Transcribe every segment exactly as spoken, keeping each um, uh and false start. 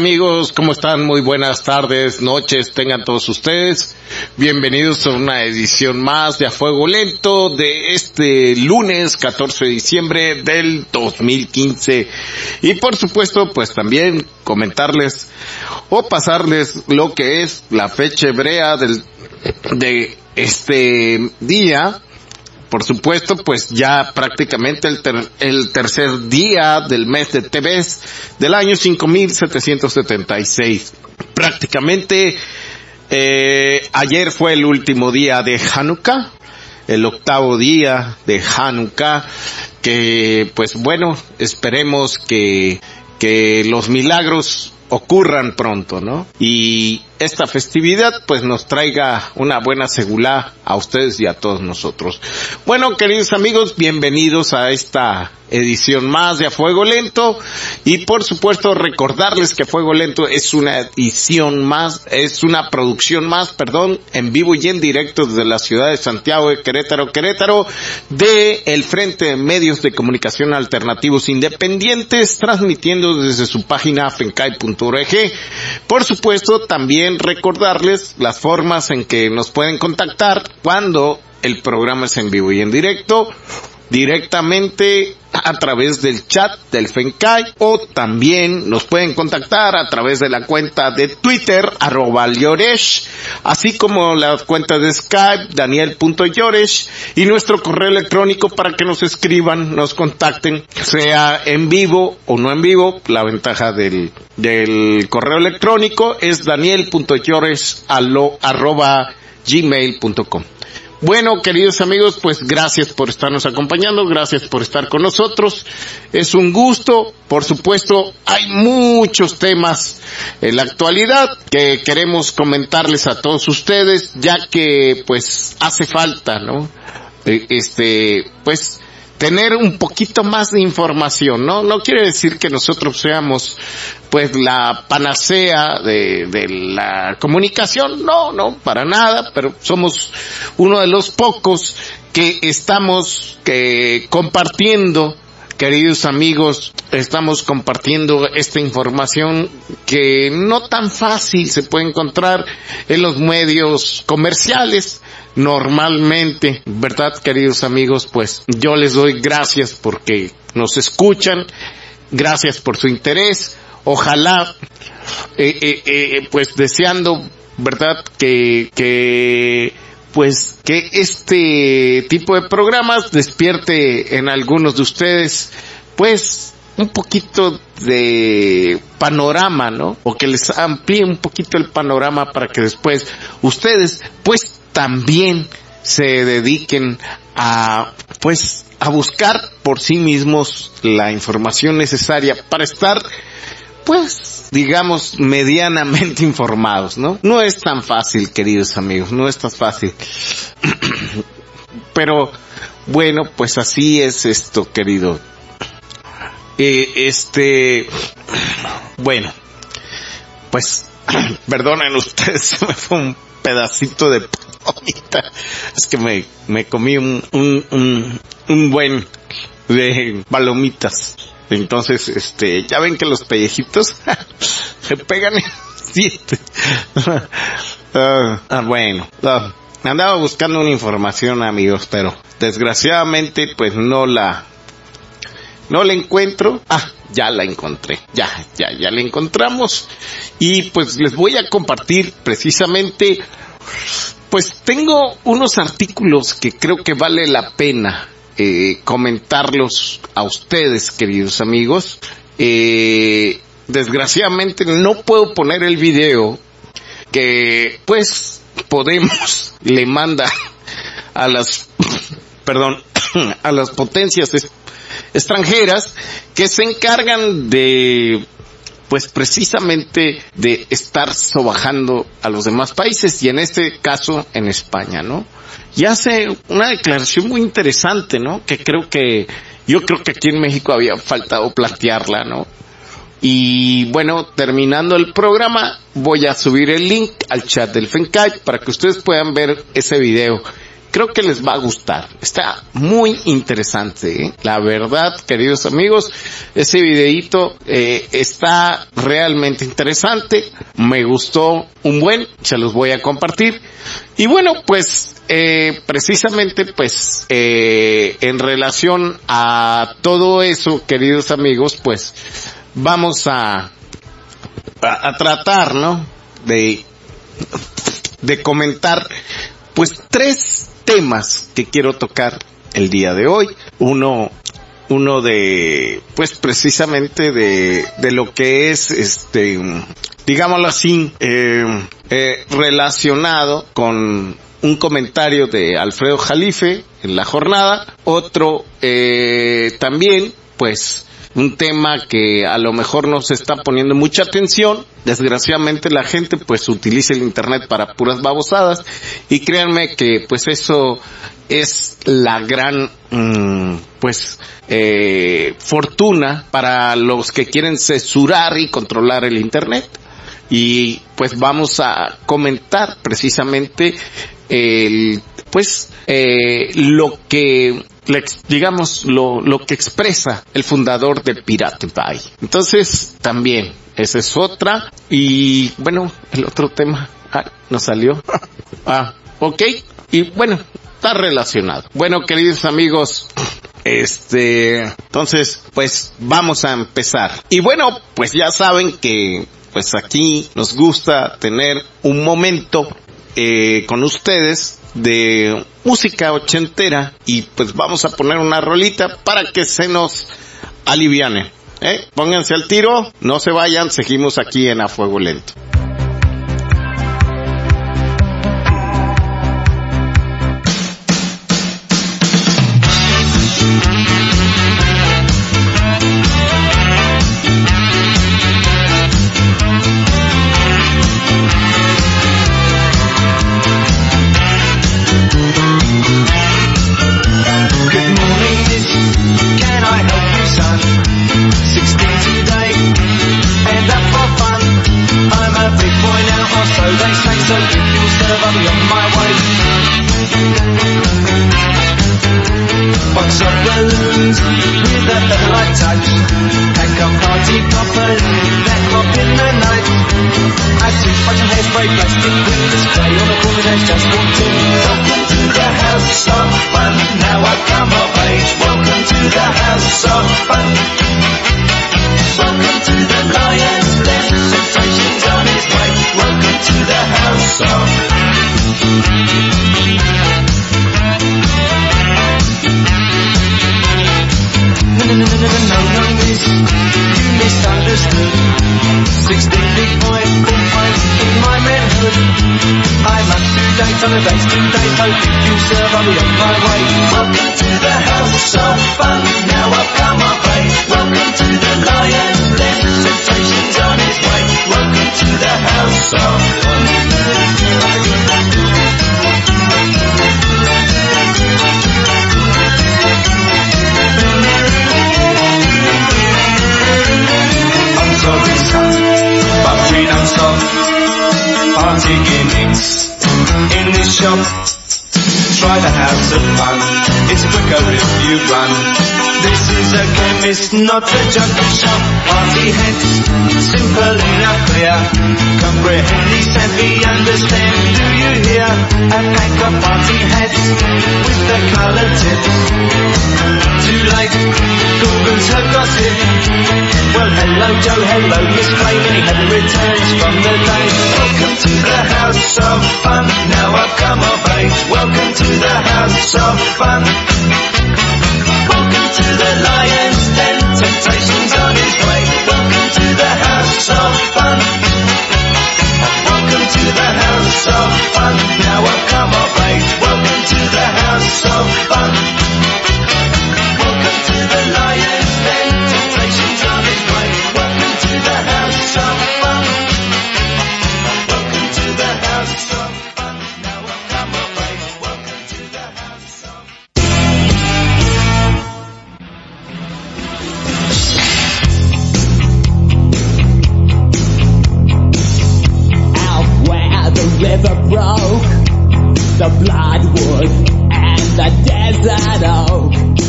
amigos, ¿cómo están? Muy buenas tardes, noches, tengan todos ustedes. Bienvenidos a una edición más de A Fuego Lento de este lunes catorce de diciembre del dos mil quince. Y por supuesto, pues también comentarles o pasarles lo que es la fecha hebrea del, de este día. Por supuesto, pues ya prácticamente el, ter, el tercer día del mes de Teves del año cinco mil setecientos setenta y seis. Prácticamente eh, ayer fue el último día de Hanukkah, el octavo día de Hanukkah, que pues bueno, esperemos que, que los milagros ocurran pronto, ¿no? Y esta festividad pues nos traiga una buena segulá a ustedes y a todos nosotros. Bueno, queridos amigos, bienvenidos a esta edición más de A Fuego Lento, y por supuesto recordarles que A Fuego Lento es una edición más, es una producción más, perdón, en vivo y en directo desde la ciudad de Santiago de Querétaro, Querétaro, de el Frente de Medios de Comunicación Alternativos Independientes, transmitiendo desde su página fencai punto org. Por supuesto, también recordarles las formas en que nos pueden contactar cuando el programa es en vivo y en directo, directamente a través del chat del Fencai, o también nos pueden contactar a través de la cuenta de Twitter, arroba Lloresh, así como la cuenta de Skype, daniel punto lloresh, y nuestro correo electrónico para que nos escriban, nos contacten, sea en vivo o no en vivo. La ventaja del, del correo electrónico es daniel punto lloresh arroba gmail punto com. Bueno, queridos amigos, pues gracias por estarnos acompañando, gracias por estar con nosotros. Es un gusto, por supuesto, hay muchos temas en la actualidad que queremos comentarles a todos ustedes, ya que pues hace falta, ¿no? Este, pues tener un poquito más de información, ¿no? No quiere decir que nosotros seamos pues la panacea de, de la comunicación, no, no, para nada, pero somos uno de los pocos que estamos que compartiendo, queridos amigos, estamos compartiendo esta información que no tan fácil se puede encontrar en los medios comerciales. Normalmente, ¿verdad, queridos amigos? Pues yo les doy gracias porque nos escuchan, gracias por su interés. Ojalá, eh, eh, eh, pues deseando, ¿verdad?, que, que, pues, que este tipo de programas despierte en algunos de ustedes, pues, un poquito de panorama, ¿no? O que les amplíe un poquito el panorama para que después ustedes, pues, también se dediquen a, pues, a buscar por sí mismos la información necesaria para estar, pues, digamos, medianamente informados, ¿no? No es tan fácil, queridos amigos, no es tan fácil. Pero, bueno, pues así es esto, querido. Eh, este, bueno, pues, perdonen ustedes, se me fue un pedacito de palomita. Es que me, me comí un, un, un, un buen de palomitas. Entonces, este, ya ven que los pellejitos se pegan en siete. uh, ah, bueno, uh, andaba buscando una información, amigos, pero desgraciadamente, pues no la, no la encuentro. Ah, ya la encontré, ya, ya, ya la encontramos. Y pues les voy a compartir precisamente, pues tengo unos artículos que creo que vale la pena Eh, comentarlos a ustedes, queridos amigos. Eh, desgraciadamente no puedo poner el video que, pues, Podemos le manda a las, perdón, a las potencias es, extranjeras que se encargan de, pues, precisamente de estar sobajando a los demás países, y en este caso en España, ¿no? Y hace una declaración muy interesante, ¿no? Que creo que, yo creo que aquí en México había faltado plantearla, ¿no? Y bueno, terminando el programa, voy a subir el link al chat del Fencai para que ustedes puedan ver ese video creo que les va a gustar. Está muy interesante, ¿eh? La verdad, queridos amigos, ese videíto eh, está realmente interesante. Me gustó un buen, se los voy a compartir. Y bueno, pues eh, precisamente pues eh, en relación a todo eso, queridos amigos, pues vamos a a, a tratar, ¿no? De de comentar pues tres temas que quiero tocar el día de hoy. Uno, uno de, pues precisamente de, de lo que es, este, digámoslo así, eh, eh, relacionado con un comentario de Alfredo Jalife en la jornada. Otro, eh, también, pues, un tema que a lo mejor no se está poniendo mucha atención. Desgraciadamente la gente pues utiliza el internet para puras babosadas, y créanme que pues eso es la gran mmm, pues eh, fortuna para los que quieren censurar y controlar el internet. Y pues vamos a comentar precisamente el pues eh, lo que digamos lo lo que expresa el fundador de Pirate Bay. Entonces también esa es otra. Y bueno, el otro tema ah, nos salió ah ok y bueno, está relacionado. Bueno, queridos amigos, este entonces pues vamos a empezar. Y bueno, pues ya saben que pues aquí nos gusta tener un momento eh, con ustedes de música ochentera, y pues vamos a poner una rolita para que se nos aliviane, ¿eh? Pónganse al tiro, no se vayan, seguimos aquí en A Fuego Lento. Try the house of fun, it's quicker if you run. This is a chemist, not a jungle shop. Party heads, simple enough, clear. Comprehend these heavy, understand, do you hear? A pack of party heads with the colour tips. Too late, Google's her gossip. Well, hello Joe, hello Miss Clay, many happy returns from the day. Welcome to the house of fun, now I've come of age. Welcome to the house of fun. Welcome to the lion's den, temptation's on its way. Welcome to the house of fun. Welcome to the house of fun, now I've come of age. Welcome to the house of fun. Welcome to the lion's den, temptation's on its way. Welcome to the house of fun. Welcome to the house of fun, now I've come of age. Welcome to the house of bloodwood and the desert oak.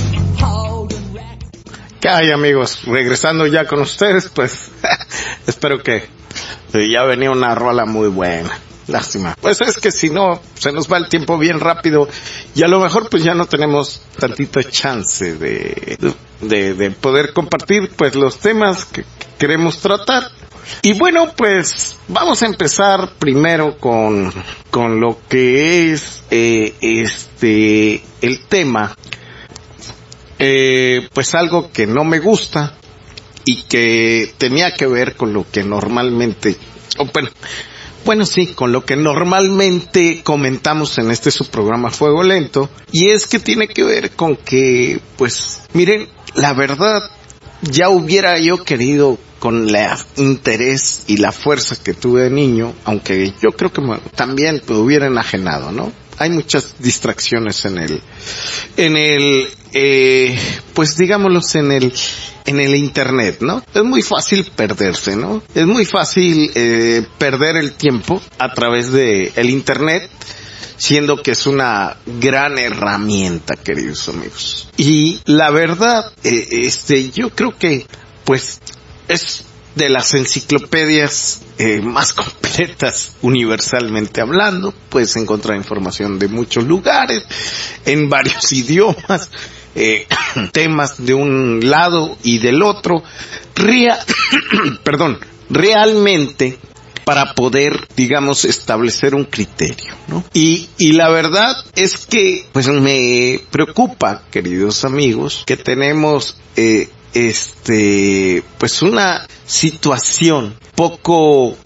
¿Qué hay, amigos? Regresando ya con ustedes, pues espero que ya venía una rola muy buena. Lástima. Pues es que si no, se nos va el tiempo bien rápido y a lo mejor pues ya no tenemos tantito chance de, de, de poder compartir pues los temas que queremos tratar. Y bueno, pues vamos a empezar primero con, con lo que es, eh, este, el tema, eh, pues algo que no me gusta y que tenía que ver con lo que normalmente, oh, bueno, Bueno, sí, con lo que normalmente comentamos en este su programa Fuego Lento, y es que tiene que ver con que, pues, miren, la verdad, ya hubiera yo querido con el interés y la fuerza que tuve de niño, aunque yo creo que también me hubiera enajenado, ¿no? Hay muchas distracciones en el, en el, eh, pues digámoslo en el, en el internet, ¿no? Es muy fácil perderse, ¿no? Es muy fácil, eh, perder el tiempo a través de el internet, siendo que es una gran herramienta, queridos amigos. Y la verdad, eh, este, yo creo que, pues, es de las enciclopedias eh, más completas universalmente hablando. Puedes encontrar información de muchos lugares, en varios idiomas, eh, temas de un lado y del otro, Rea- perdón, realmente para poder, digamos, establecer un criterio, ¿no? Y, y la verdad es que, pues me preocupa, queridos amigos, que tenemos, eh, este, pues una situación poco,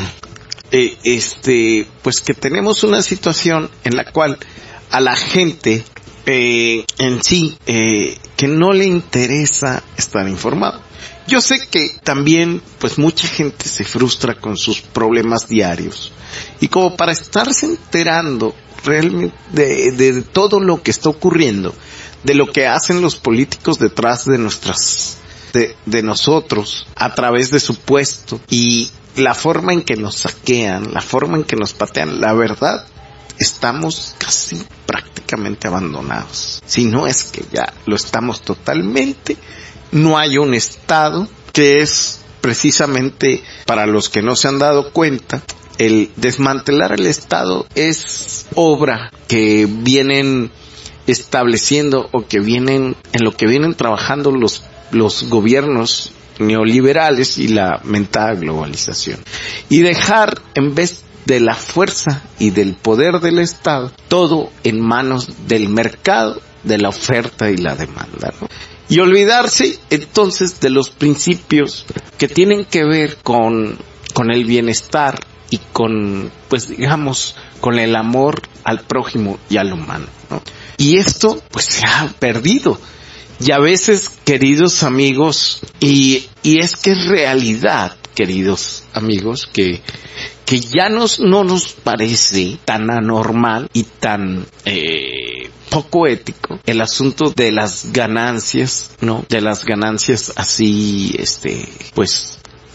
eh, este, pues que tenemos una situación en la cual a la gente, eh, en sí, eh, que no le interesa estar informado. Yo sé que también, pues mucha gente se frustra con sus problemas diarios. Y como para estarse enterando realmente de, de, de todo lo que está ocurriendo, de lo que hacen los políticos detrás de nuestras, de, de nosotros, a través de su puesto, y la forma en que nos saquean, la forma en que nos patean, la verdad, estamos casi prácticamente abandonados. Si no es que ya lo estamos totalmente. No hay un Estado, que es precisamente, para los que no se han dado cuenta, el desmantelar el Estado es obra que vienen estableciendo o que vienen, en lo que vienen trabajando los, los gobiernos neoliberales y la mentada globalización. Y dejar, en vez de la fuerza y del poder del Estado, todo en manos del mercado, de la oferta y la demanda, ¿no? Y olvidarse entonces de los principios que tienen que ver con, con el bienestar y con, pues digamos, con el amor al prójimo y al humano, ¿no? Y esto, pues se ha perdido. Y a veces, queridos amigos, y, y es que es realidad, queridos amigos, que, que ya nos, no nos parece tan anormal y tan, eh, poco ético el asunto de las ganancias, ¿no? De las ganancias así, este, pues,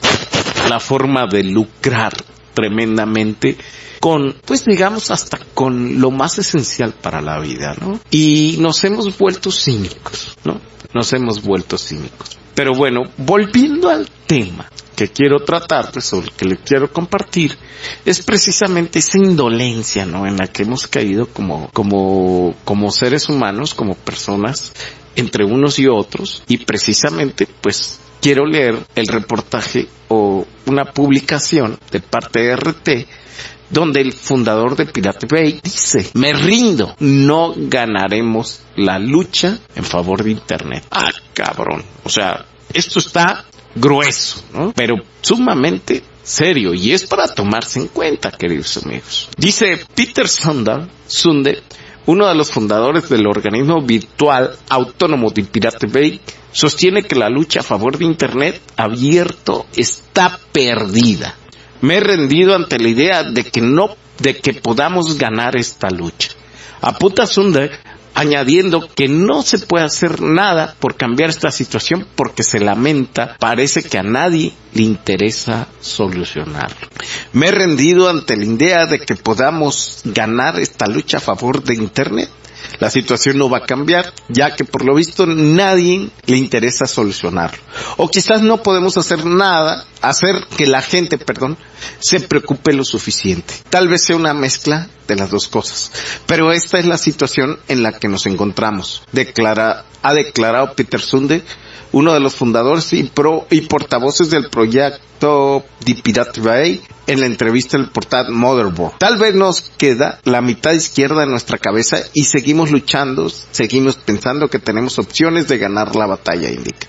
la forma de lucrar tremendamente con, pues digamos, hasta con lo más esencial para la vida, ¿no? Y nos hemos vuelto cínicos, ¿no? Nos hemos vuelto cínicos. Pero bueno, volviendo al tema que quiero tratar, pues, o que le quiero compartir, es precisamente esa indolencia, ¿no? En la que hemos caído como, como, como seres humanos, como personas, entre unos y otros, y precisamente, pues, quiero leer el reportaje o una publicación de parte de R T, donde el fundador de Pirate Bay dice: me rindo, no ganaremos la lucha en favor de Internet. Ah, cabrón. O sea, esto está grueso, ¿no? Pero sumamente serio, y es para tomarse en cuenta, queridos amigos. Dice Peter Sunde, Sunde, uno de los fundadores del organismo virtual autónomo de Pirate Bay, sostiene que la lucha a favor de Internet abierto está perdida. Me he rendido ante la idea de que no, de que podamos ganar esta lucha. Apunta Sunde añadiendo que no se puede hacer nada por cambiar esta situación porque se lamenta, parece que a nadie le interesa solucionarlo. Me he rendido ante la idea de que podamos ganar esta lucha a favor de Internet. La situación no va a cambiar, ya que por lo visto nadie le interesa solucionarlo. O quizás no podemos hacer nada, hacer que la gente, perdón, se preocupe lo suficiente. Tal vez sea una mezcla de las dos cosas. Pero esta es la situación en la que nos encontramos. Declara, ha declarado Peter Sunde, uno de los fundadores y pro y portavoces del proyecto The Pirate Bay, en la entrevista del portal Motherboard. Tal vez nos queda la mitad izquierda de nuestra cabeza y seguimos luchando, seguimos pensando que tenemos opciones de ganar la batalla, indica.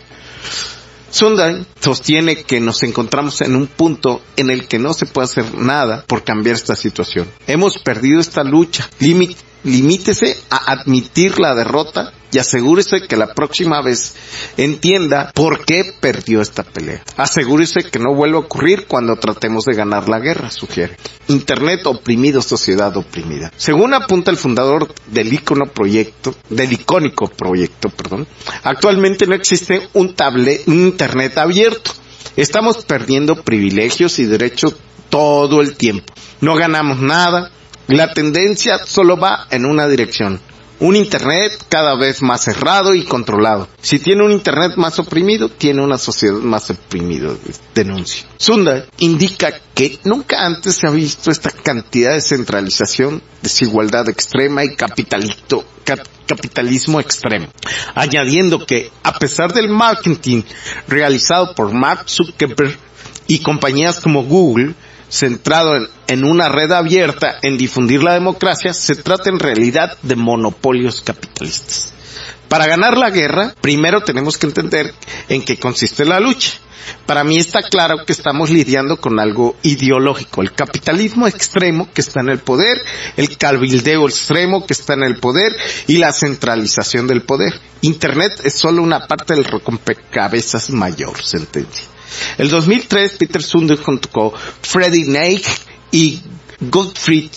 Sunday sostiene que nos encontramos en un punto en el que no se puede hacer nada por cambiar esta situación. Hemos perdido esta lucha. Limit, limítese a admitir la derrota y asegúrese que la próxima vez entienda por qué perdió esta pelea. Asegúrese que no vuelva a ocurrir cuando tratemos de ganar la guerra, sugiere. Internet oprimido, sociedad oprimida. Según apunta el fundador del icono proyecto, del icónico proyecto, perdón, actualmente no existe un tablet, un Internet abierto. Estamos perdiendo privilegios y derechos todo el tiempo. No ganamos nada. La tendencia solo va en una dirección. Un Internet cada vez más cerrado y controlado. Si tiene un Internet más oprimido, tiene una sociedad más oprimida, denuncia. Sunda indica que nunca antes se ha visto esta cantidad de centralización, desigualdad extrema y capitalito, cap, capitalismo extremo. Añadiendo que, a pesar del marketing realizado por Mark Zuckerberg y compañías como Google, centrado en, en una red abierta en difundir la democracia, se trata en realidad de monopolios capitalistas. Para ganar la guerra, primero tenemos que entender en qué consiste la lucha. Para mí está claro que estamos lidiando con algo ideológico, el capitalismo extremo que está en el poder, el cabildeo extremo que está en el poder y la centralización del poder. Internet es solo una parte del rompecabezas mayor, sentencia. El dos mil tres, Peter Sunde junto con Freddie Neich y Gottfried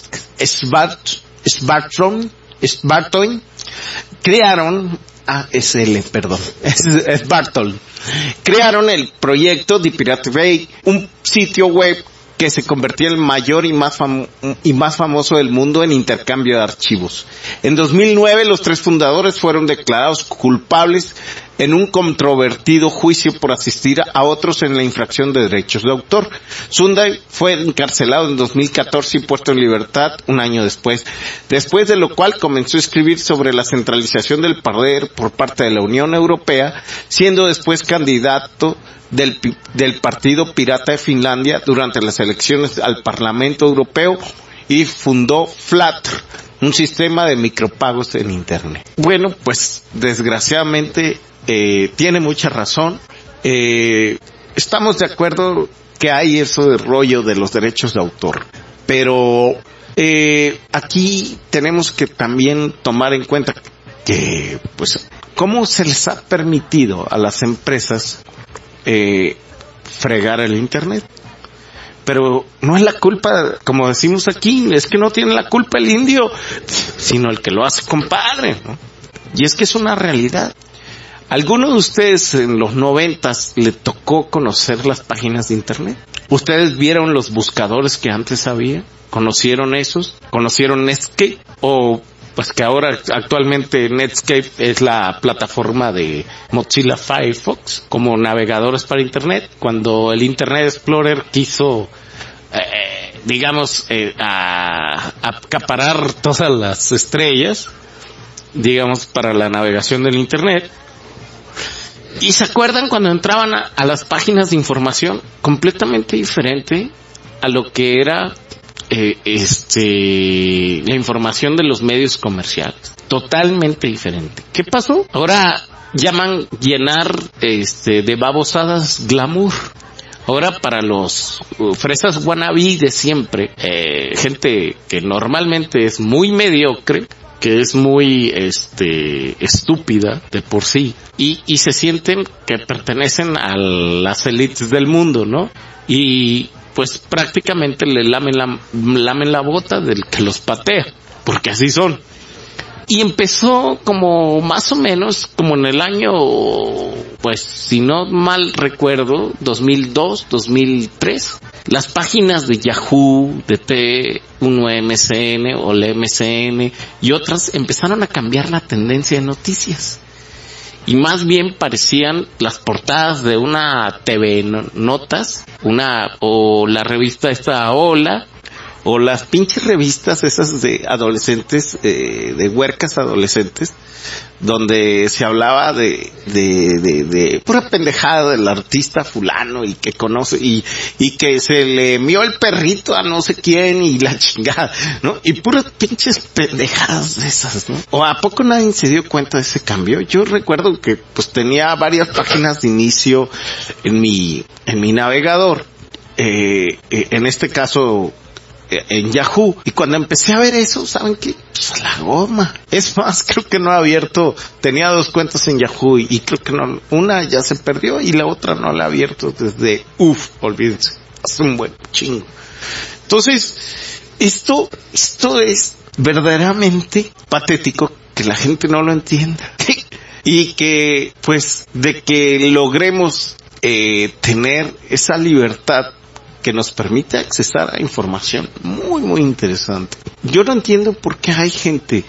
Svartholm, Svartholm crearon, ah, es L, perdón, es, es Bartol, crearon el proyecto The Pirate Bay, un sitio web que se convertía en el mayor y más, fam- y más famoso del mundo en intercambio de archivos. En dos mil nueve, los tres fundadores fueron declarados culpables en un controvertido juicio por asistir a otros en la infracción de derechos de autor. Sunday fue encarcelado en dos mil catorce y puesto en libertad un año después, después de lo cual comenzó a escribir sobre la centralización del poder por parte de la Unión Europea, siendo después candidato del, del Partido Pirata de Finlandia durante las elecciones al Parlamento Europeo y fundó Flutter, un sistema de micropagos en Internet. Bueno, pues desgraciadamente eh, tiene mucha razón. Eh, estamos de acuerdo que hay eso de rollo de los derechos de autor, pero eh, aquí tenemos que también tomar en cuenta que, pues, cómo se les ha permitido a las empresas eh, fregar el Internet. Pero no es la culpa, como decimos aquí, es que no tiene la culpa el indio, sino el que lo hace compadre, ¿no? Y es que es una realidad. ¿Alguno de ustedes en los noventas le tocó conocer las páginas de Internet? ¿Ustedes vieron los buscadores que antes había? ¿Conocieron esos? ¿Conocieron Netscape? O pues que ahora actualmente Netscape es la plataforma de Mozilla Firefox como navegadores para Internet. Cuando el Internet Explorer quiso, eh, digamos, eh, a, a acaparar todas las estrellas, digamos, para la navegación del Internet. ¿Y se acuerdan cuando entraban a, a las páginas de información? Completamente diferente a lo que era eh, este la información de los medios comerciales. Totalmente diferente. ¿Qué pasó? Ahora llaman llenar este de babosadas glamour. Ahora para los uh, fresas wannabe de siempre, eh, gente que normalmente es muy mediocre, que es muy este estúpida de por sí, y, y se sienten que pertenecen a las élites del mundo, ¿no? Y pues prácticamente le lamen la, lamen la bota del que los patea, porque así son. Y empezó como más o menos como en el año, pues si no mal recuerdo, dos mil dos, dos mil tres. Las páginas de Yahoo, de T uno M C N o el M C N y otras empezaron a cambiar la tendencia de noticias. Y más bien parecían las portadas de una T V Notas, una, o la revista esta Hola, o las pinches revistas esas de adolescentes, eh, de huercas adolescentes, donde se hablaba de, de, de, de pura pendejada del artista fulano y que conoce, y, y que se le mió el perrito a no sé quién y la chingada, ¿no? Y puras pinches pendejadas de esas, ¿no? ¿O a poco nadie se dio cuenta de ese cambio? Yo recuerdo que pues tenía varias páginas de inicio en mi, en mi navegador, eh, eh en este caso, en Yahoo, y cuando empecé a ver eso, ¿saben qué? Pues a la goma. Es más, creo que no he abierto, tenía dos cuentas en Yahoo y, y creo que no, una ya se perdió y la otra no la he abierto desde, uff, olvídense, hace un buen chingo. Entonces, esto, esto es verdaderamente patético que la gente no lo entienda. Y que, pues, de que logremos eh, tener esa libertad que nos permite accesar a información muy, muy interesante. Yo no entiendo por qué hay gente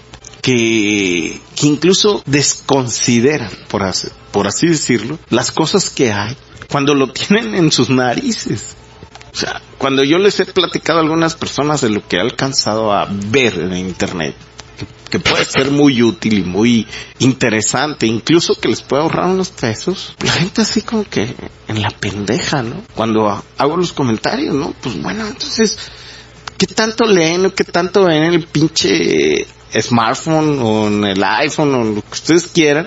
que, que incluso desconsidera, por así, por así decirlo, las cosas que hay cuando lo tienen en sus narices. O sea, cuando yo les he platicado a algunas personas de lo que he alcanzado a ver en internet, que puede ser muy útil y muy interesante, incluso que les puede ahorrar unos pesos, la gente así como que en la pendeja, ¿no? Cuando hago los comentarios, ¿no? Pues bueno, entonces, ¿qué tanto leen o qué tanto ven en el pinche smartphone o en el iPhone o lo que ustedes quieran?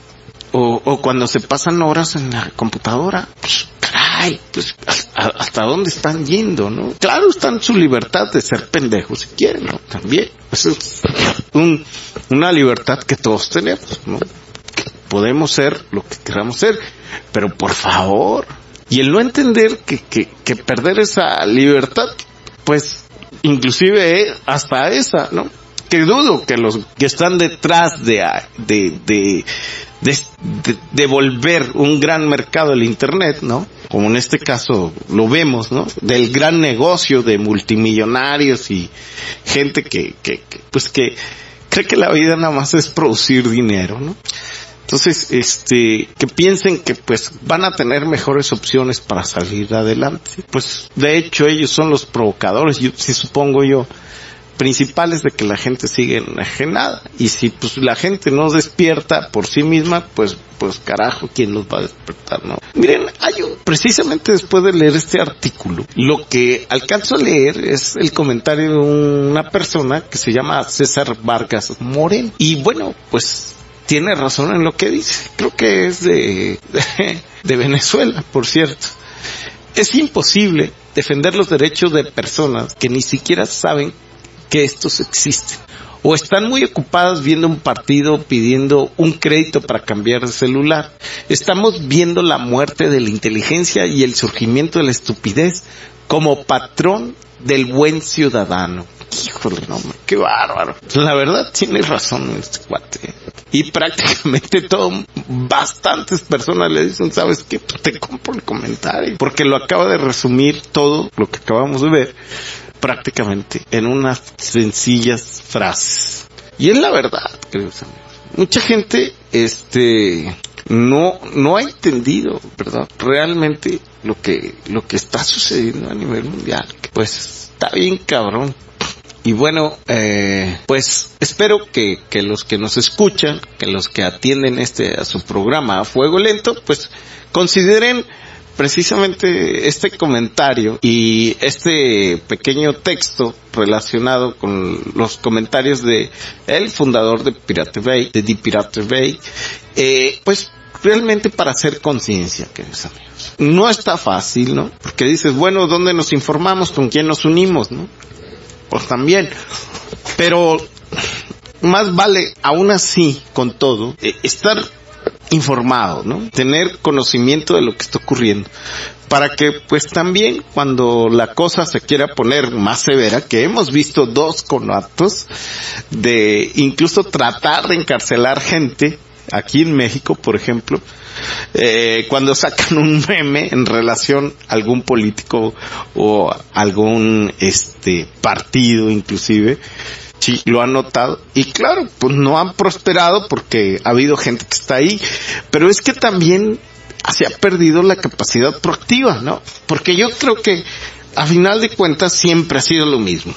O, o cuando se pasan horas en la computadora, pues caray, pues hasta dónde están yendo, ¿no? Claro, está en su libertad de ser pendejos si quieren, ¿no? También, eso es un, una libertad que todos tenemos, ¿no? Que podemos ser lo que queramos ser, pero por favor, y el no entender que, que, que perder esa libertad, pues, inclusive hasta esa, ¿no? Que dudo que los que están detrás de, de, de, de, de, de volver un gran mercado el internet, ¿no? Como en este caso lo vemos, ¿no? Del gran negocio de multimillonarios y gente que, que, que pues que cree que la vida nada más es producir dinero, ¿no? Entonces, este, que piensen que pues van a tener mejores opciones para salir adelante. Pues de hecho ellos son los provocadores, yo sí supongo yo, principales de que la gente sigue enajenada. Y si pues la gente no despierta por sí misma, pues pues carajo, ¿quién los va a despertar, no? Miren, hay un, precisamente después de leer este artículo, lo que alcanzo a leer es el comentario de una persona que se llama César Vargas Moreno. Y bueno, pues tiene razón en lo que dice. Creo que es de, de, de Venezuela, por cierto. Es imposible defender los derechos de personas que ni siquiera saben que estos existen, o están muy ocupadas viendo un partido pidiendo un crédito para cambiar de celular. Estamos viendo la muerte de la inteligencia y el surgimiento de la estupidez como patrón del buen ciudadano. Híjole, no, qué bárbaro. La verdad tiene razón este cuate. Y prácticamente todo, bastantes personas le dicen, ¿sabes qué? Te compro el comentario, porque lo acaba de resumir todo lo que acabamos de ver prácticamente en unas sencillas frases. Y es la verdad, queridos amigos. Mucha gente, este, no, no ha entendido, ¿verdad? Realmente lo que, lo que está sucediendo a nivel mundial. Pues está bien cabrón. Y bueno, eh, pues espero que, que los que nos escuchan, que los que atienden este, a su programa a Fuego Lento, pues consideren precisamente este comentario y este pequeño texto relacionado con los comentarios de el fundador de Pirate Bay, de The Pirate Bay, eh, pues realmente para hacer conciencia, queridos amigos. No está fácil, ¿no? Porque dices, bueno, ¿dónde nos informamos? ¿Con quién nos unimos, no? Pues también, pero más vale, aún así, con todo, eh, estar informado, ¿no? Tener conocimiento de lo que está ocurriendo. para que pues también cuando la cosa se quiera poner más severa, que hemos visto dos conatos de incluso tratar de encarcelar gente aquí en México, por ejemplo, eh, cuando sacan un meme en relación a algún político o algún este partido inclusive, sí, lo han notado, y claro, pues no han prosperado porque ha habido gente que está ahí, pero es que también se ha perdido la capacidad proactiva, ¿no? Porque yo creo que a final de cuentas siempre ha sido lo mismo.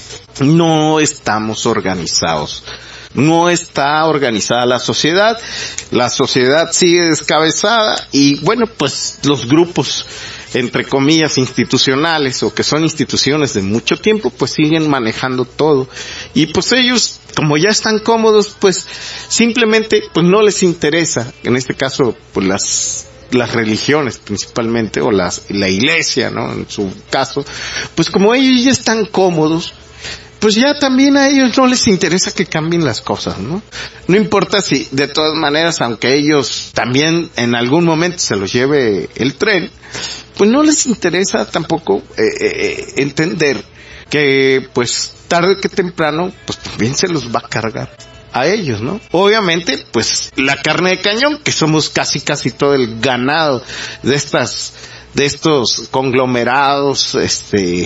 No estamos organizados. No está organizada la sociedad, la sociedad sigue descabezada y bueno, pues los grupos, entre comillas, institucionales o que son instituciones de mucho tiempo, pues siguen manejando todo. Y pues ellos, como ya están cómodos, pues simplemente pues no les interesa, en este caso, pues las las religiones principalmente, o las la iglesia, ¿no? En su caso, pues como ellos ya están cómodos, pues ya también a ellos no les interesa que cambien las cosas, ¿no? No importa si, de todas maneras, aunque ellos también en algún momento se los lleve el tren, pues no les interesa tampoco eh, eh, entender que, pues, tarde que temprano, pues también se los va a cargar a ellos, ¿no? Obviamente, pues, la carne de cañón, que somos casi casi todo el ganado de estas, de estos conglomerados, este,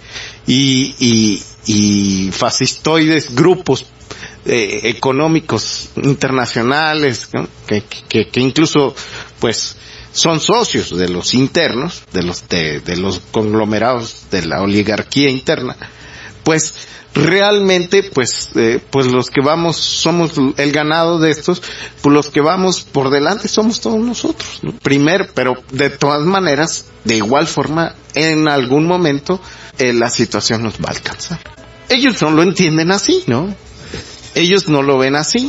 y, y, y fascistoides grupos eh, económicos internacionales, ¿no? que, que, que incluso pues son socios de los internos, de los de, de los conglomerados de la oligarquía interna, pues realmente pues eh, pues los que vamos somos el ganado de estos, pues los que vamos por delante somos todos nosotros, ¿no? Primero, pero de todas maneras, de igual forma, en algún momento eh, la situación nos va a alcanzar. Ellos no lo entienden así, ¿no? Ellos no lo ven así.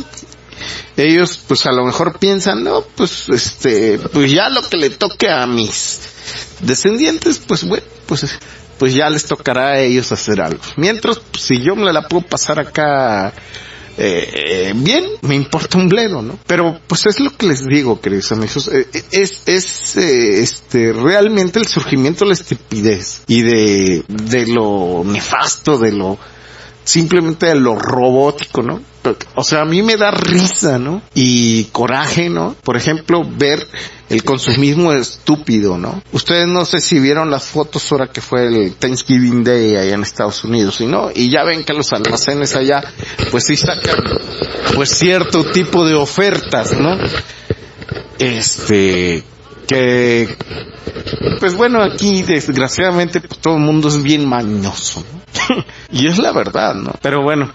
Ellos pues a lo mejor piensan, no, pues este, pues ya lo que le toque a mis descendientes, pues bueno, pues pues ya les tocará a ellos hacer algo. Mientras, pues, si yo me la puedo pasar acá eh, eh, bien, me importa un bledo, ¿no? Pero pues es lo que les digo, queridos amigos, eh, es es eh, este realmente el surgimiento de la estupidez y de de lo nefasto, de lo simplemente de lo robótico, ¿no? O sea, a mí me da risa, ¿no? Y coraje, ¿no? Por ejemplo, ver el consumismo estúpido, ¿no? Ustedes no sé si vieron las fotos ahora que fue el Thanksgiving Day allá en Estados Unidos, ¿y no? Y ya ven que los almacenes allá, pues sí sacan, pues cierto tipo de ofertas, ¿no? Este, que, pues bueno, aquí desgraciadamente pues todo el mundo es bien mañoso, ¿no? Y es la verdad, ¿no? Pero bueno,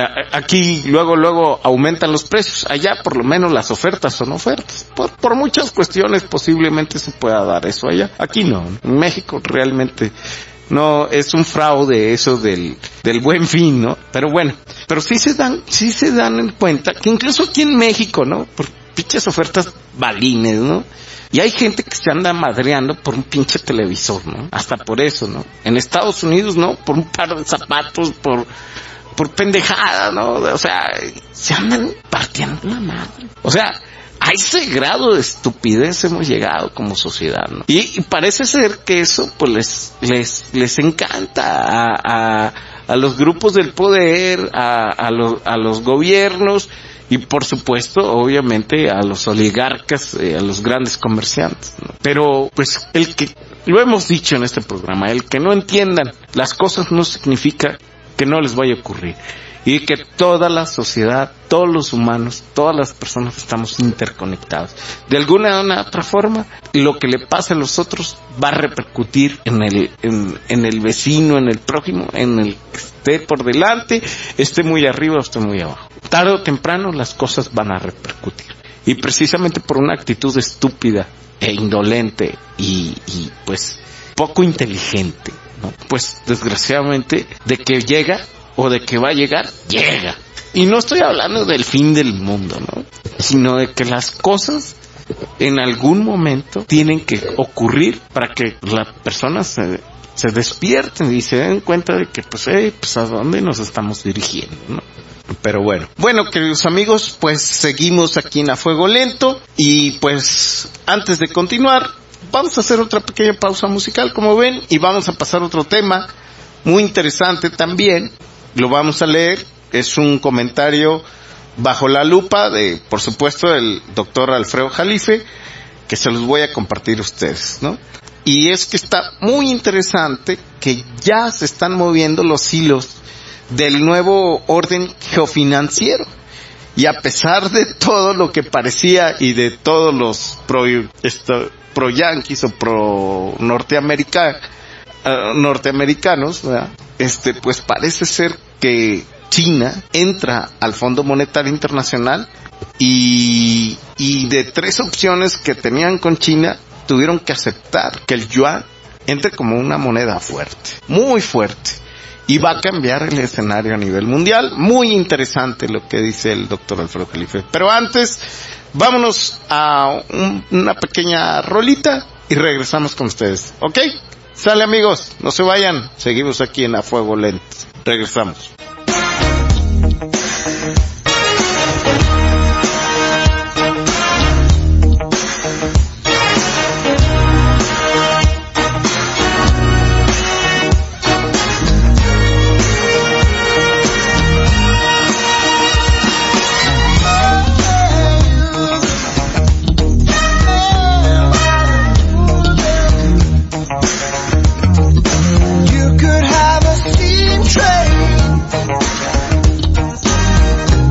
aquí luego luego aumentan los precios. Allá por lo menos las ofertas son ofertas. Por, por muchas cuestiones posiblemente se pueda dar eso allá. Aquí no. En México realmente no, es un fraude eso del del Buen Fin, ¿no? Pero bueno, pero sí se dan, sí se dan en cuenta que incluso aquí en México, ¿no? Por pinches ofertas balines, ¿no? Y hay gente que se anda madreando por un pinche televisor, ¿no? Hasta por eso, ¿no? En Estados Unidos, ¿no? Por un par de zapatos, por por pendejada, ¿no? O sea, se andan partiendo la madre. O sea, a ese grado de estupidez hemos llegado como sociedad, ¿no? Y, y parece ser que eso, pues, les les les encanta a, a, a los grupos del poder, a, a, los, a los gobiernos, y por supuesto, obviamente, a los oligarcas, eh, a los grandes comerciantes, ¿no? Pero, pues, el que, lo hemos dicho en este programa, el que no entiendan las cosas no significa que no les vaya a ocurrir. Y que toda la sociedad, todos los humanos, todas las personas estamos interconectados. De alguna u otra forma, lo que le pasa a los otros va a repercutir en el, en, en el vecino, en el prójimo, en el que esté por delante, esté muy arriba o esté muy abajo. Tarde o temprano las cosas van a repercutir. Y precisamente por una actitud estúpida e indolente y, y pues poco inteligente, ¿no? Pues desgraciadamente de que llega o de que va a llegar, llega. Y no estoy hablando del fin del mundo, ¿no? Sino de que las cosas en algún momento tienen que ocurrir para que las personas se, se despierten y se den cuenta de que pues, eh, pues a dónde nos estamos dirigiendo, ¿no? Pero bueno. Bueno, queridos amigos, pues seguimos aquí en A Fuego Lento y pues antes de continuar, vamos a hacer otra pequeña pausa musical, como ven, y vamos a pasar a otro tema muy interesante también. Lo vamos a leer, es un comentario bajo la lupa de, por supuesto, del doctor Alfredo Jalife, que se los voy a compartir a ustedes, ¿no? Y es que está muy interesante que ya se están moviendo los hilos del nuevo orden geofinanciero. Y a pesar de todo lo que parecía y de todos los pro, esto, pro yanquis o pro norteamericanos, uh, norteamericanos, ¿verdad? Este, pues parece ser que China entra al Fondo Monetario Internacional y, y de tres opciones que tenían con China, tuvieron que aceptar que el yuan entre como una moneda fuerte, muy fuerte. Y va a cambiar el escenario a nivel mundial. Muy interesante lo que dice el doctor Alfredo Jalife. Pero antes, vámonos a un, una pequeña rolita y regresamos con ustedes. ¿Ok? Sale, amigos, no se vayan. Seguimos aquí en A Fuego Lento. Regresamos. You could have a steam train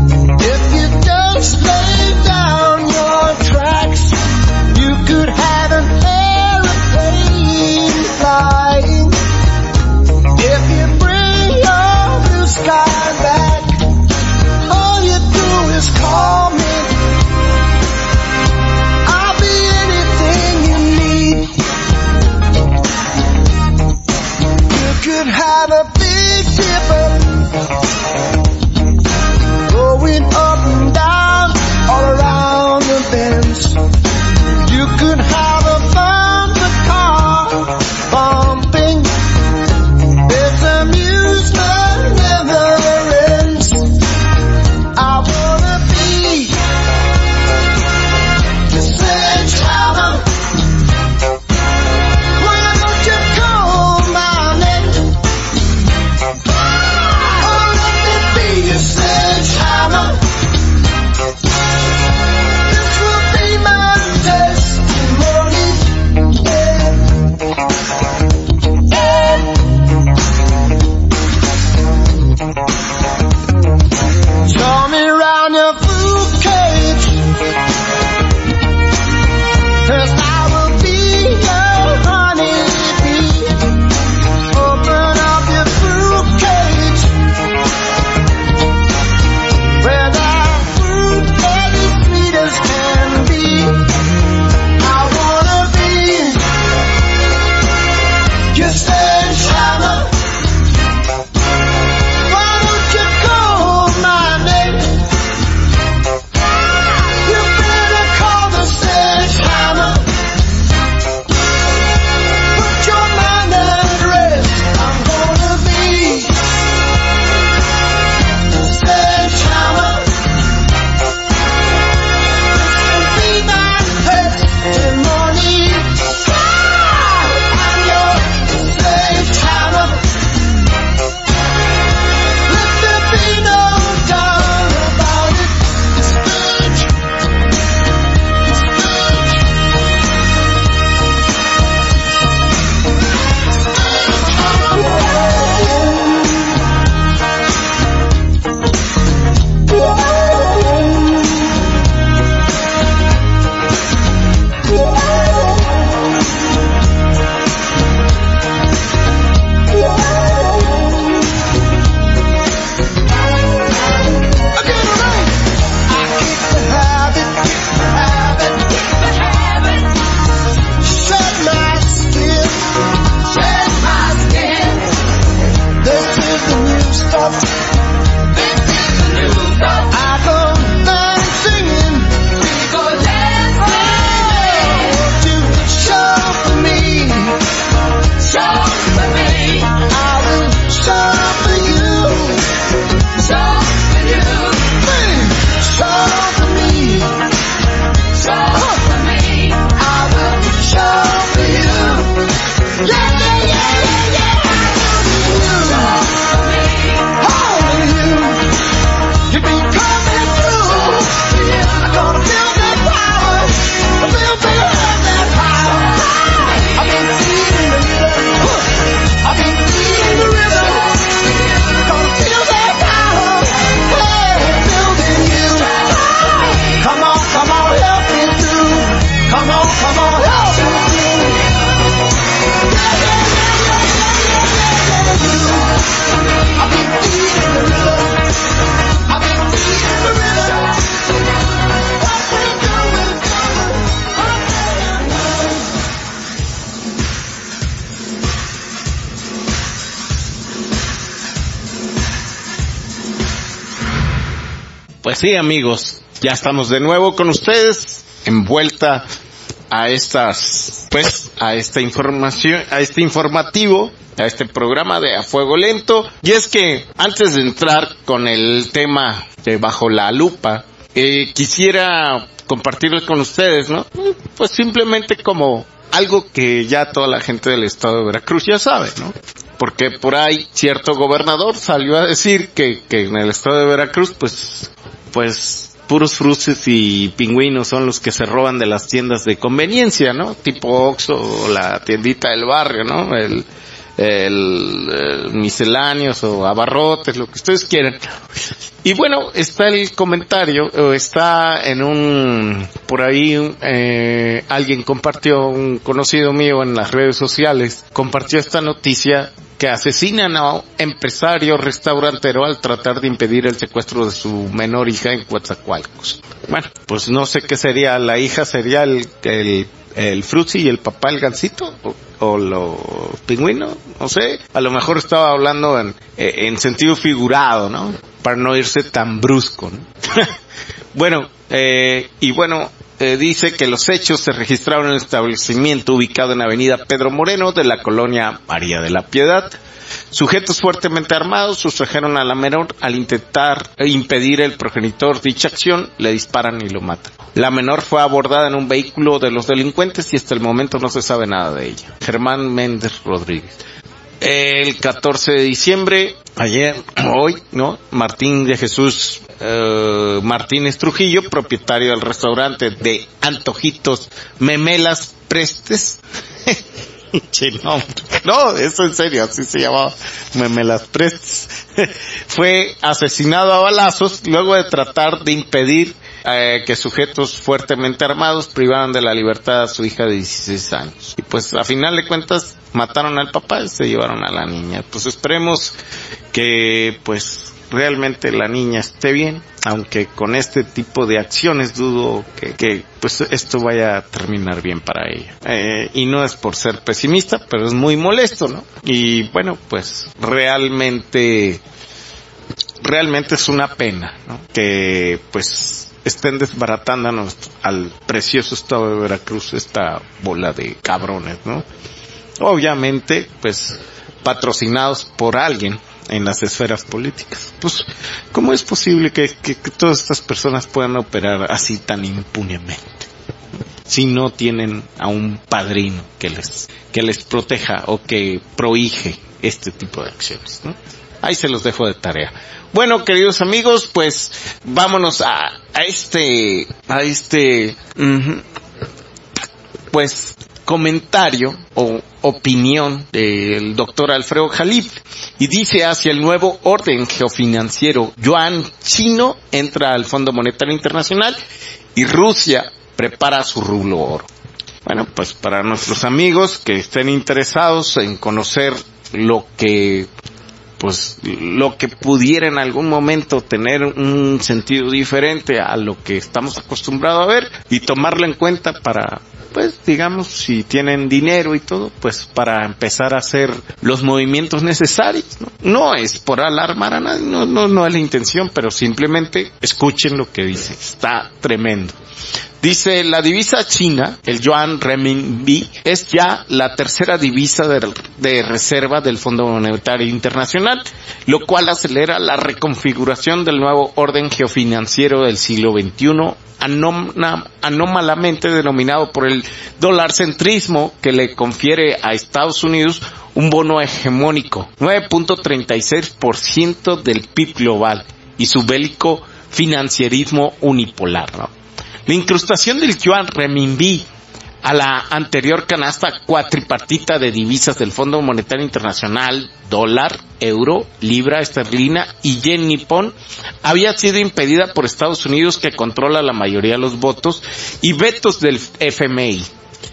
Sí, amigos, ya estamos de nuevo con ustedes, envuelta a estas, pues, a esta información, a este informativo, a este programa de A Fuego Lento. Y es que antes de entrar con el tema de Bajo la Lupa, eh, quisiera compartirles con ustedes, ¿no? Pues simplemente como algo que ya toda la gente del estado de Veracruz ya sabe, ¿no? Porque por ahí cierto gobernador salió a decir que, que en el estado de Veracruz, pues, pues, puros fruces y pingüinos son los que se roban de las tiendas de conveniencia, ¿no? Tipo Oxxo o la tiendita del barrio, ¿no? El, el, el misceláneos o abarrotes, lo que ustedes quieran. Y bueno, está el comentario, o está en un, por ahí, eh, alguien compartió, un conocido mío en las redes sociales, compartió esta noticia que asesinan a un empresario restaurantero al tratar de impedir el secuestro de su menor hija en Coatzacoalcos. Bueno, pues no sé qué sería, la hija sería el, el, el Fruzi y el papá el Gansito, o, o los pingüinos, no sé, a lo mejor estaba hablando en, en sentido figurado, ¿no? Para no irse tan brusco, ¿no? Bueno, eh, y bueno, Eh, dice que los hechos se registraron en el establecimiento ubicado en Avenida Pedro Moreno de la colonia María de la Piedad. Sujetos fuertemente armados sustrajeron a la menor al intentar impedir el progenitor dicha acción, le disparan y lo matan. La menor fue abordada en un vehículo de los delincuentes y hasta el momento no se sabe nada de ella. Germán Méndez Rodríguez. El catorce de diciembre, ayer, hoy, ¿no? Martín de Jesús uh, Martínez Trujillo, propietario del restaurante de Antojitos Memelas Prestes. no, no, eso en serio, así se llamaba, Memelas Prestes. Fue asesinado a balazos luego de tratar de impedir Eh, que sujetos fuertemente armados privaran de la libertad a su hija de dieciséis años. Y pues a final de cuentas mataron al papá y se llevaron a la niña. Pues esperemos que pues realmente la niña esté bien, aunque con este tipo de acciones dudo que, que pues esto vaya a terminar bien para ella. Eh, y no es por ser pesimista, pero es muy molesto, ¿no? Y bueno, pues realmente, realmente es una pena, ¿no? Que pues estén desbaratándonos al precioso estado de Veracruz esta bola de cabrones, ¿no? Obviamente, pues, patrocinados por alguien en las esferas políticas. Pues, ¿cómo es posible que, que, que todas estas personas puedan operar así tan impunemente? Si no tienen a un padrino que les, que les proteja o que prohíje este tipo de acciones, ¿no? Ahí se los dejo de tarea. Bueno, queridos amigos, pues vámonos a, a este, a este, uh, pues comentario o opinión del doctor Alfredo Jalif. Y dice: hacia el nuevo orden geofinanciero, yuan chino entra al Fondo Monetario Internacional y Rusia prepara su rublo oro. Bueno, pues para nuestros amigos que estén interesados en conocer lo que pues lo que pudiera en algún momento tener un sentido diferente a lo que estamos acostumbrados a ver y tomarlo en cuenta para, pues digamos, si tienen dinero y todo, pues para empezar a hacer los movimientos necesarios, ¿no? No es por alarmar a nadie, no, no, no es la intención, pero simplemente escuchen lo que dice, está tremendo. Dice: la divisa china, el yuan renminbi, es ya la tercera divisa de, de reserva del Fondo Monetario Internacional, lo cual acelera la reconfiguración del nuevo orden geofinanciero del siglo veintiuno, anóm- anómalamente denominado por el dolarcentrismo, que le confiere a Estados Unidos un bono hegemónico, nueve punto treinta y seis por ciento del P I B global, y su bélico financierismo unipolar, ¿no? La incrustación del yuan renminbi a la anterior canasta cuatripartita de divisas del Fondo Monetario Internacional, dólar, euro, libra esterlina y yen nipón, había sido impedida por Estados Unidos, que controla la mayoría de los votos y vetos del F M I.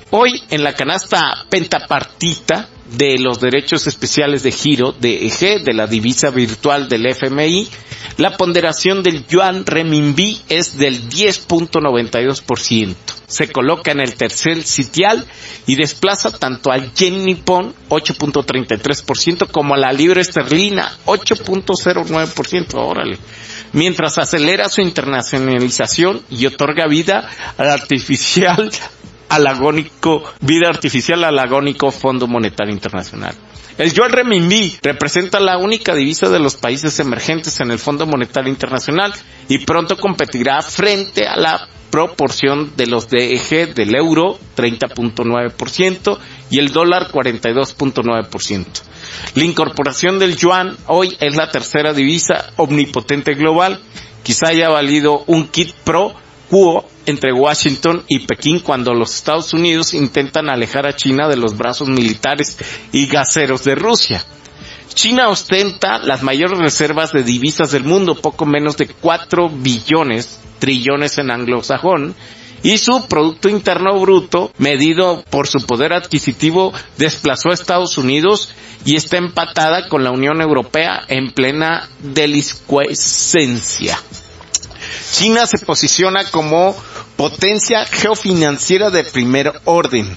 Hoy en la canasta pentapartita de los derechos especiales de giro D E G, de la divisa virtual del F M I, la ponderación del yuan renminbi es del diez punto noventa y dos por ciento. Se coloca en el tercer sitial y desplaza tanto al yen nipón ocho punto treinta y tres por ciento como a la libra esterlina ocho punto cero nueve por ciento. Órale. Mientras acelera su internacionalización y otorga vida al artificial al agónico, vida artificial al agónico Fondo Monetario Internacional. El yuan renminbi representa la única divisa de los países emergentes en el Fondo Monetario Internacional y pronto competirá frente a la proporción de los D E G del euro, treinta punto nueve por ciento, y el dólar, cuarenta y dos punto nueve por ciento. La incorporación del yuan hoy es la tercera divisa omnipotente global. Quizá haya valido un quid pro quo entre Washington y Pekín cuando los Estados Unidos intentan alejar a China de los brazos militares y gaseros de Rusia. China ostenta las mayores reservas de divisas del mundo, poco menos de cuatro billones, trillones en anglosajón, y su Producto Interno Bruto, medido por su poder adquisitivo, desplazó a Estados Unidos y está empatada con la Unión Europea en plena delincuencia. China se posiciona como potencia geofinanciera de primer orden.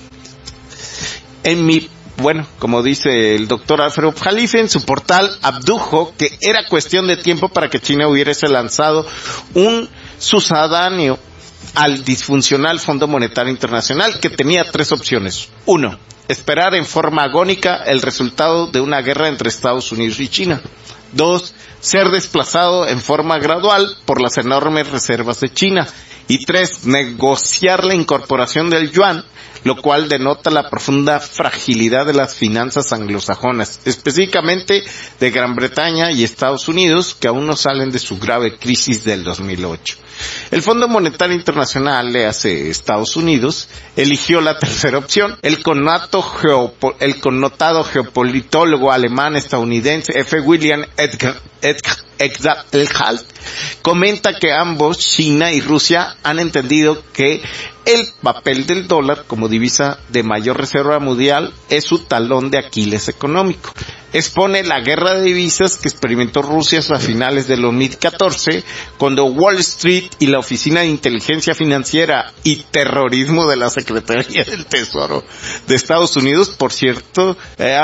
En mi, bueno, como dice el doctor Alfredo Jalife en su portal, abdujo que era cuestión de tiempo para que China hubiese lanzado un sucedáneo al disfuncional Fondo Monetario Internacional, que tenía tres opciones. Uno, esperar en forma agónica el resultado de una guerra entre Estados Unidos y China. Dos, ser desplazado en forma gradual por las enormes reservas de China. Y tres, negociar la incorporación del yuan, lo cual denota la profunda fragilidad de las finanzas anglosajonas, específicamente de Gran Bretaña y Estados Unidos, que aún no salen de su grave crisis del dos mil ocho. El Fondo Monetario Internacional, le hace Estados Unidos, eligió la tercera opción. El, connato geopo, el connotado geopolitólogo alemán-estadounidense F. William Edgar, Edgar, Edgar Elhalt comenta que ambos, China y Rusia, han entendido que el papel del dólar como divisa de mayor reserva mundial es su talón de Aquiles económico. Expone la guerra de divisas que experimentó Rusia a finales del dos mil catorce, cuando Wall Street y la Oficina de Inteligencia Financiera y Terrorismo de la Secretaría del Tesoro de Estados Unidos, por cierto, eh,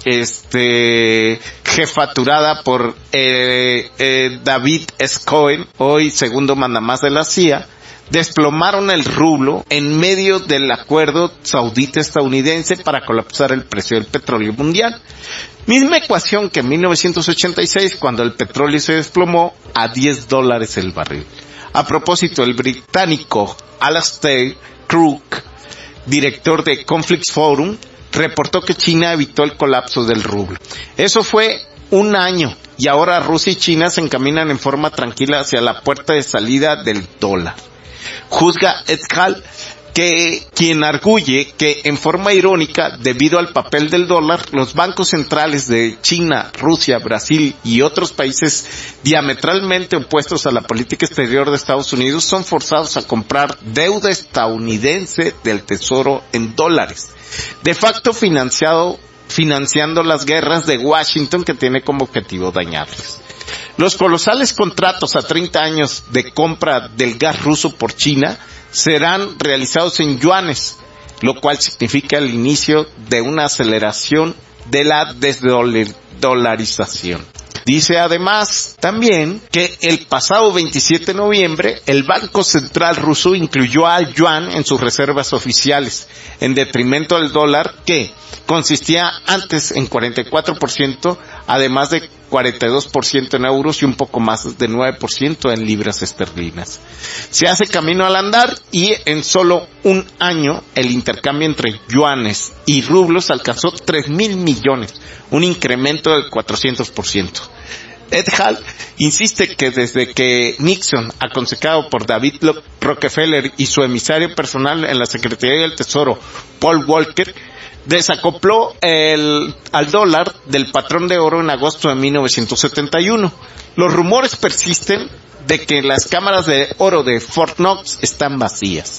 este jefaturada por eh, eh, David S. Cohen, hoy segundo mandamás de la C I A, desplomaron el rublo en medio del acuerdo saudita-estadounidense para colapsar el precio del petróleo mundial. Misma ecuación que en mil novecientos ochenta y seis, cuando el petróleo se desplomó a diez dólares el barril. A propósito, el británico Alastair Crooke, director de Conflicts Forum, reportó que China evitó el colapso del rublo. Eso fue un año, y ahora Rusia y China se encaminan en forma tranquila hacia la puerta de salida del dólar. Juzga Edhal, que quien arguye que en forma irónica, debido al papel del dólar, los bancos centrales de China, Rusia, Brasil y otros países diametralmente opuestos a la política exterior de Estados Unidos son forzados a comprar deuda estadounidense del Tesoro en dólares, de facto financiado, financiando las guerras de Washington, que tiene como objetivo dañarles. Los colosales contratos a treinta años de compra del gas ruso por China serán realizados en yuanes, lo cual significa el inicio de una aceleración de la desdolarización. Dice además también que el pasado veintisiete de noviembre el Banco Central ruso incluyó al yuan en sus reservas oficiales, en detrimento del dólar, que consistía antes en cuarenta y cuatro por ciento, además de cuarenta y dos por ciento en euros y un poco más de nueve por ciento en libras esterlinas. Se hace camino al andar y en solo un año el intercambio entre yuanes y rublos alcanzó tres mil millones, un incremento del cuatrocientos por ciento. Edhal insiste que desde que Nixon, aconsejado por David Rockefeller y su emisario personal en la Secretaría del Tesoro, Paul Volcker, desacopló el, al dólar del patrón de oro en agosto de mil novecientos setenta y uno. Los rumores persisten de que las cámaras de oro de Fort Knox están vacías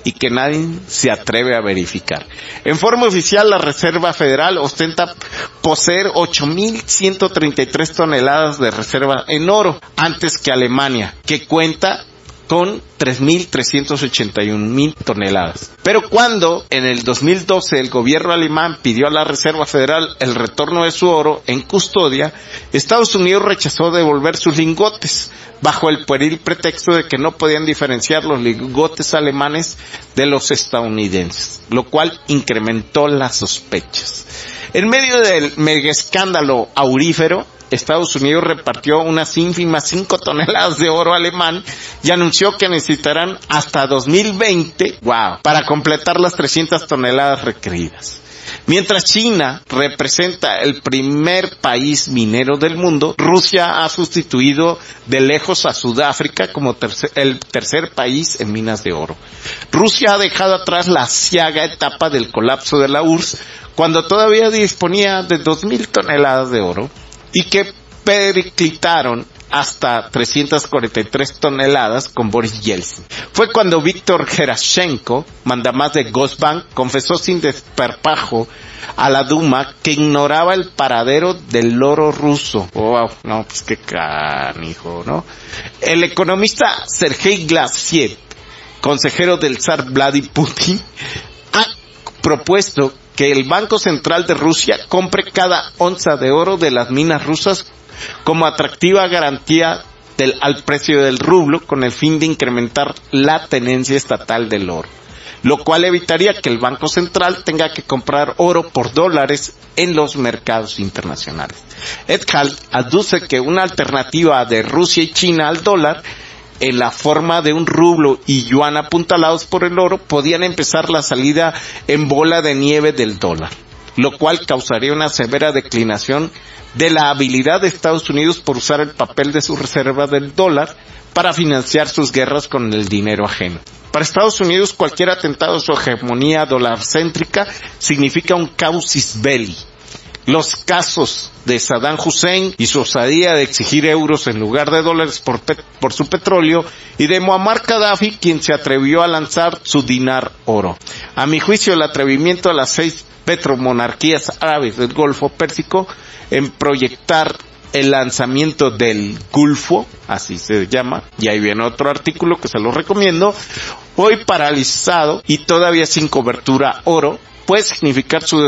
y que nadie se atreve a verificar. En forma oficial, la Reserva Federal ostenta poseer ocho mil ciento treinta y tres toneladas de reserva en oro, antes que Alemania, que cuenta con tres mil trescientos ochenta y un mil toneladas. Pero cuando en el dos mil doce el gobierno alemán pidió a la Reserva Federal el retorno de su oro en custodia, Estados Unidos rechazó devolver sus lingotes bajo el pueril pretexto de que no podían diferenciar los lingotes alemanes de los estadounidenses, lo cual incrementó las sospechas. En medio del mega escándalo aurífero, Estados Unidos repartió unas ínfimas cinco toneladas de oro alemán y anunció que necesitarán hasta dos mil veinte, wow, para completar las trescientas toneladas requeridas. Mientras China representa el primer país minero del mundo, Rusia ha sustituido de lejos a Sudáfrica como tercer, el tercer país en minas de oro. Rusia ha dejado atrás la aciaga etapa del colapso de la U R S S, cuando todavía disponía de dos mil toneladas de oro, y que periclitaron hasta trescientas cuarenta y tres toneladas con Boris Yeltsin. Fue cuando Víctor Gerashchenko, mandamás de Gosbank, confesó sin desparpajo a la Duma que ignoraba el paradero del oro ruso. Wow, no, pues qué canijo, ¿no? El economista Sergei Glassiev, consejero del zar Vladimir Putin, ha propuesto que el Banco Central de Rusia compre cada onza de oro de las minas rusas como atractiva garantía del, al precio del rublo, con el fin de incrementar la tenencia estatal del oro, lo cual evitaría que el Banco Central tenga que comprar oro por dólares en los mercados internacionales. Edhalt aduce que una alternativa de Rusia y China al dólar, en la forma de un rublo y yuan apuntalados por el oro, podían empezar la salida en bola de nieve del dólar, lo cual causaría una severa declinación de la habilidad de Estados Unidos por usar el papel de su reserva del dólar para financiar sus guerras con el dinero ajeno. Para Estados Unidos, cualquier atentado a su hegemonía dolarcéntrica significa un causis belli. Los casos de Saddam Hussein y su osadía de exigir euros en lugar de dólares por, pe- por su petróleo, y de Muammar Gaddafi, quien se atrevió a lanzar su dinar oro. A mi juicio, el atrevimiento de las seis petromonarquías árabes del Golfo Pérsico en proyectar el lanzamiento del Gulfo, así se llama, y ahí viene otro artículo que se lo recomiendo, hoy paralizado y todavía sin cobertura oro, puede significar su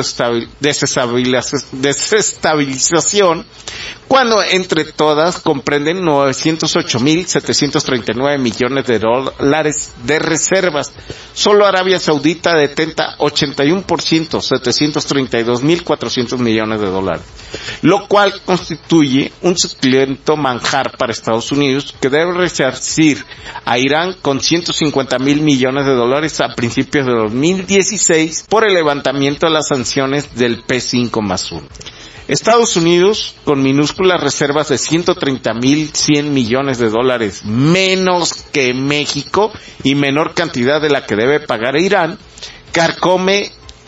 desestabilización, cuando entre todas comprenden novecientos ocho mil setecientos treinta y nueve millones de dólares de reservas. Solo Arabia Saudita detenta ochenta y uno por ciento, setecientos treinta y dos mil cuatrocientos millones de dólares, lo cual constituye un suculento manjar para Estados Unidos, que debe resarcir a Irán con ciento cincuenta mil millones de dólares a principios de dos mil dieciséis por el levantamiento de las sanciones del P cinco más uno. Estados Unidos, con minúsculas reservas de ciento treinta mil cien millones de dólares menos que México y menor cantidad de la que debe pagar a Irán, carcome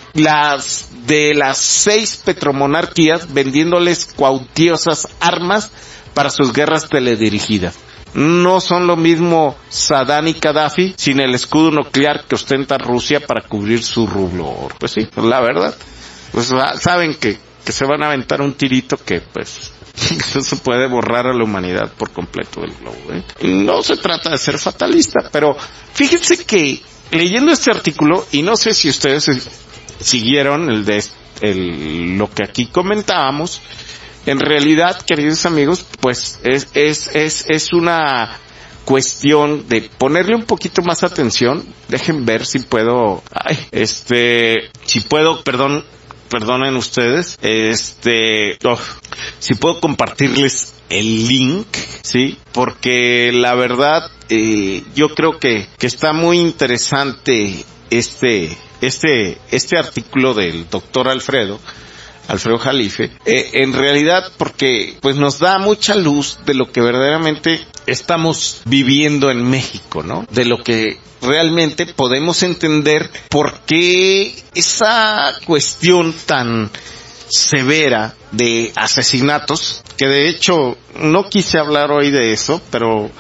las de las seis petromonarquías, vendiéndoles cuantiosas armas para sus guerras teledirigidas. No son lo mismo Saddam y Gaddafi sin el escudo nuclear que ostenta Rusia para cubrir su rublo. Pues sí, la verdad. Pues saben que, que se van a aventar un tirito que pues eso puede borrar a la humanidad por completo del globo, ¿eh? No se trata de ser fatalista, pero fíjense que leyendo este artículo, y no sé si ustedes siguieron el de el, lo que aquí comentábamos, en realidad, queridos amigos, pues es es es es una cuestión de ponerle un poquito más atención. Dejen ver si puedo, ay, este, si puedo, perdón, perdonen ustedes, este, oh, si puedo compartirles el link, sí, porque la verdad, eh, yo creo que que está muy interesante este este este artículo del doctor Alfredo. Alfredo Jalife, eh, en realidad porque pues nos da mucha luz de lo que verdaderamente estamos viviendo en México, ¿no? De lo que realmente podemos entender por qué esa cuestión tan severa de asesinatos, que de hecho no quise hablar hoy de eso, pero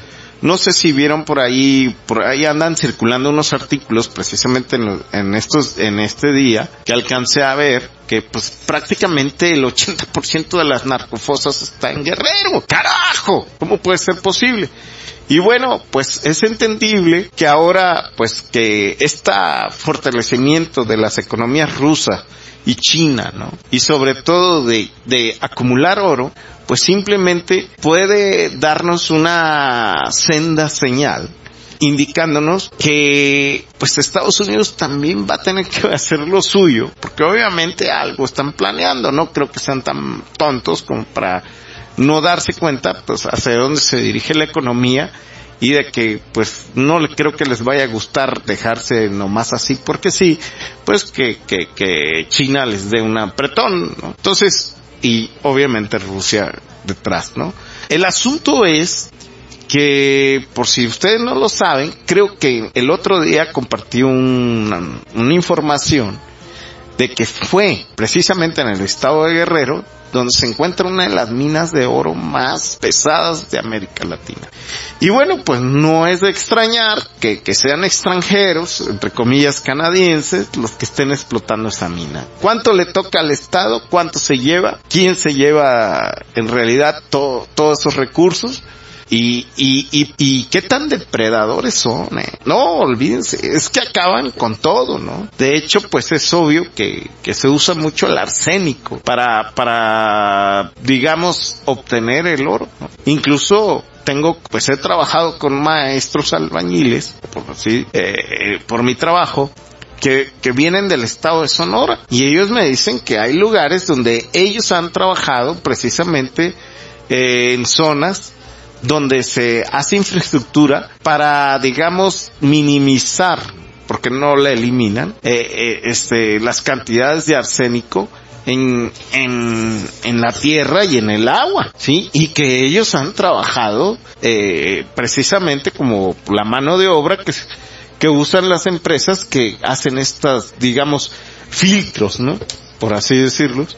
No sé si vieron por ahí, por ahí andan circulando unos artículos precisamente en, lo, en estos, en este día, que alcancé a ver que pues prácticamente el ochenta por ciento de las narcofosas está en Guerrero. ¡Carajo! ¿Cómo puede ser posible? Y bueno, pues es entendible que ahora, pues que este fortalecimiento de las economías rusa y China, ¿no? Y sobre todo de, de acumular oro, pues simplemente puede darnos una senda señal indicándonos que pues Estados Unidos también va a tener que hacer lo suyo, porque obviamente algo están planeando. No creo que sean tan tontos como para no darse cuenta pues hacia dónde se dirige la economía, y de que pues no le creo que les vaya a gustar dejarse nomás así porque sí, pues que que que China les dé un apretón, ¿no? Entonces, y obviamente Rusia detrás, ¿no? El asunto es que, por si ustedes no lo saben, creo que el otro día compartí una, una información de que fue precisamente en el estado de Guerrero donde se encuentra una de las minas de oro más pesadas de América Latina. Y bueno, pues no es de extrañar que, que sean extranjeros, entre comillas canadienses, los que estén explotando esa mina. ¿Cuánto le toca al Estado? ¿Cuánto se lleva? ¿Quién se lleva en realidad to, todos esos recursos? Y, y, y, y qué tan depredadores son, eh. No, olvídense, es que acaban con todo, ¿no? De hecho, pues es obvio que, que se usa mucho el arsénico para, para, digamos, obtener el oro, ¿no? Incluso tengo, pues he trabajado con maestros albañiles, por así, eh, por mi trabajo, que, que vienen del estado de Sonora, y ellos me dicen que hay lugares donde ellos han trabajado precisamente eh, en zonas donde se hace infraestructura para, digamos, minimizar, porque no la eliminan, eh, eh, este, las cantidades de arsénico en, en, en la tierra y en el agua, ¿sí? Y que ellos han trabajado, eh, precisamente como la mano de obra que, que usan las empresas que hacen estas, digamos, filtros, ¿no? Por así decirlos,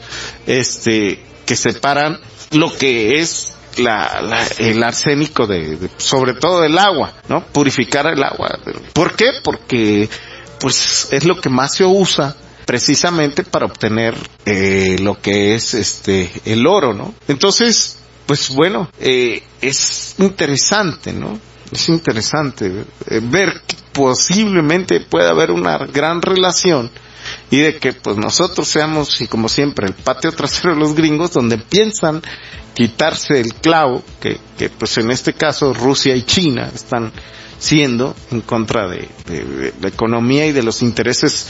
este, que separan lo que es La, la, el arsénico de, de, sobre todo del agua, ¿no? Purificar el agua. ¿Por qué? Porque, pues, es lo que más se usa precisamente para obtener, eh, lo que es, este, el oro, ¿no? Entonces, pues bueno, eh, es interesante, ¿no? Es interesante eh, ver que posiblemente puede haber una gran relación y de que, pues, nosotros seamos, y como siempre, el patio trasero de los gringos, donde piensan quitarse el clavo que, que pues en este caso Rusia y China están siendo en contra de, de, de la economía y de los intereses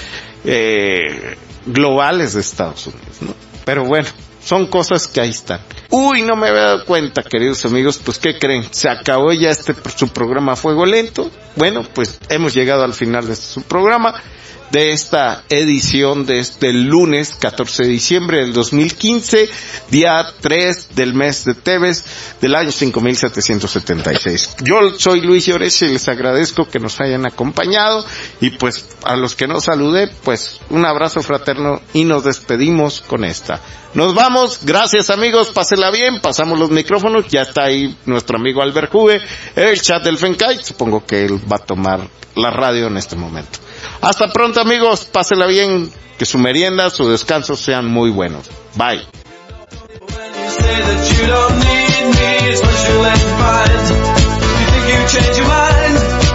eh, globales de Estados Unidos, ¿no? Pero bueno, son cosas que ahí están. Uy, no me había dado cuenta, queridos amigos, pues ¿qué creen? Se acabó ya este su programa Fuego Lento. Bueno, pues hemos llegado al final de este su programa, de esta edición de este lunes catorce de diciembre del dos mil quince, día tres del mes de Tebes del año cinco mil setecientos setenta y seis. Yo soy Luis Lloresi y les agradezco que nos hayan acompañado, y pues a los que no saludé, pues un abrazo fraterno y nos despedimos con esta. Nos vamos, gracias amigos, pásenla bien, pasamos los micrófonos, ya está ahí nuestro amigo Albert Juve, el chat del Fencay, supongo que él va a tomar la radio en este momento. Hasta pronto amigos, pásenla bien, que su merienda, su descanso sean muy buenos. Bye. Change your mind.